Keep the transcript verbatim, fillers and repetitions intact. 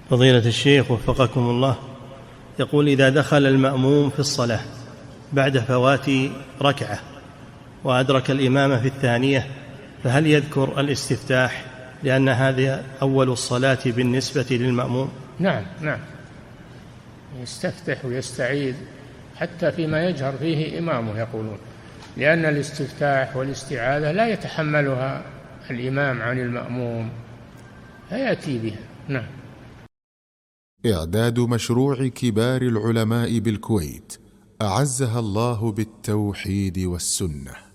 فضيلة الشيخ وفقكم الله، يقول: إذا دخل المأموم في الصلاة بعد فوات ركعة وأدرك الإمام في الثانية، فهل يذكر الاستفتاح لأن هذا أول الصلاة بالنسبة للمأموم؟ نعم نعم، يستفتح ويستعيذ حتى فيما يجهر فيه إمامه يقولون، لأن الاستفتاح والاستعاذة لا يتحملها الإمام عن المأموم فيأتي بها. نعم. إعداد مشروع كبار العلماء بالكويت أعزها الله بالتوحيد والسنة.